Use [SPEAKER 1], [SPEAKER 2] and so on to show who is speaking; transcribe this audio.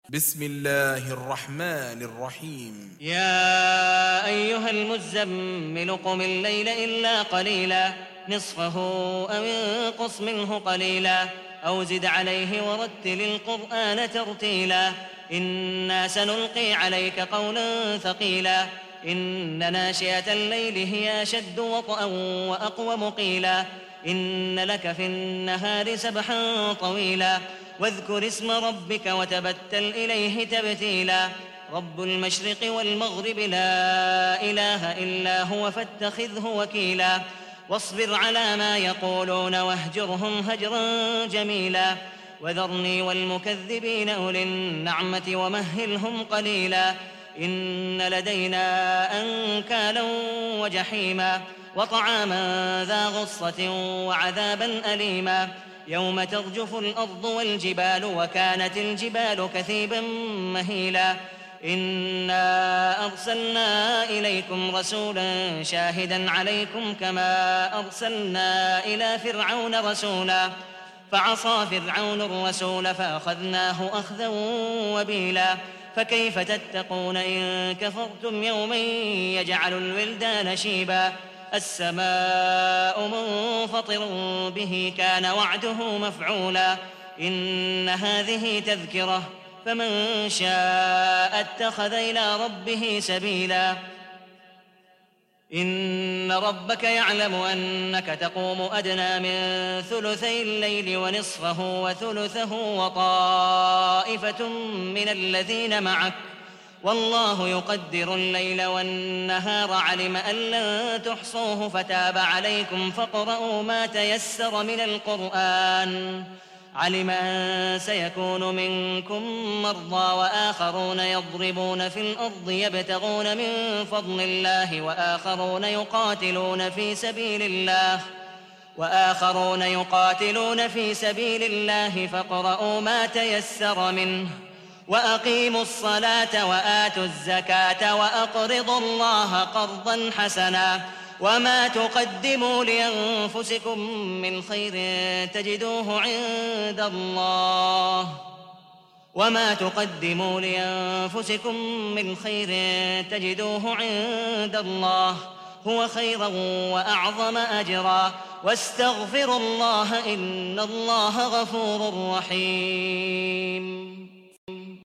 [SPEAKER 1] بسم الله الرحمن الرحيم.
[SPEAKER 2] يا أيها المزمل قم الليل إلا قليلا نصفه أو انقص منه قليلا أو زد عليه ورتل القرآن ترتيلا إنا سنلقي عليك قولا ثقيلا إن ناشئة الليل هي أشد وطئا وأقوم قيلا إن لك في النهار سبحا طويلا واذكر اسم ربك وتبتل إليه تبتيلا رب المشرق والمغرب لا إله إلا هو فاتخذه وكيلا واصبر على ما يقولون واهجرهم هجرا جميلا وذرني والمكذبين أولي النعمة ومهلهم قليلا إن لدينا أنكالا وجحيما وطعاما ذا غصة وعذابا أليما يوم ترجف الأرض والجبال وكانت الجبال كثيبا مهيلا إنا أرسلنا إليكم رسولا شاهدا عليكم كما أرسلنا إلى فرعون رسولا فعصى فرعون الرسول فأخذناه أخذا وبيلا فكيف تتقون إن كفرتم يوما يجعل الولدان شيبا السماء منفطر به كان وعده مفعولا إن هذه تذكرة فمن شاء اتخذ إلى ربه سبيلا إن ربك يعلم أنك تقوم أدنى من ثلثي الليل ونصفه وثلثه وطائفة من الذين معك والله يقدر الليل والنهار علم أن لن تحصوه فتاب عليكم فاقرؤوا ما تيسر من القرآن علم أن سيكون منكم مرضى وآخرون يضربون في الأرض يبتغون من فضل الله وآخرون يقاتلون في سبيل الله فاقرؤوا ما تيسر منه وأقيموا الصلاة وآتوا الزكاة وأقرضوا الله قرضا حسنا وما تقدموا لأنفسكم من خير تجدوه عند الله هو خيرا وأعظم أجرا واستغفروا الله إن الله غفور رحيم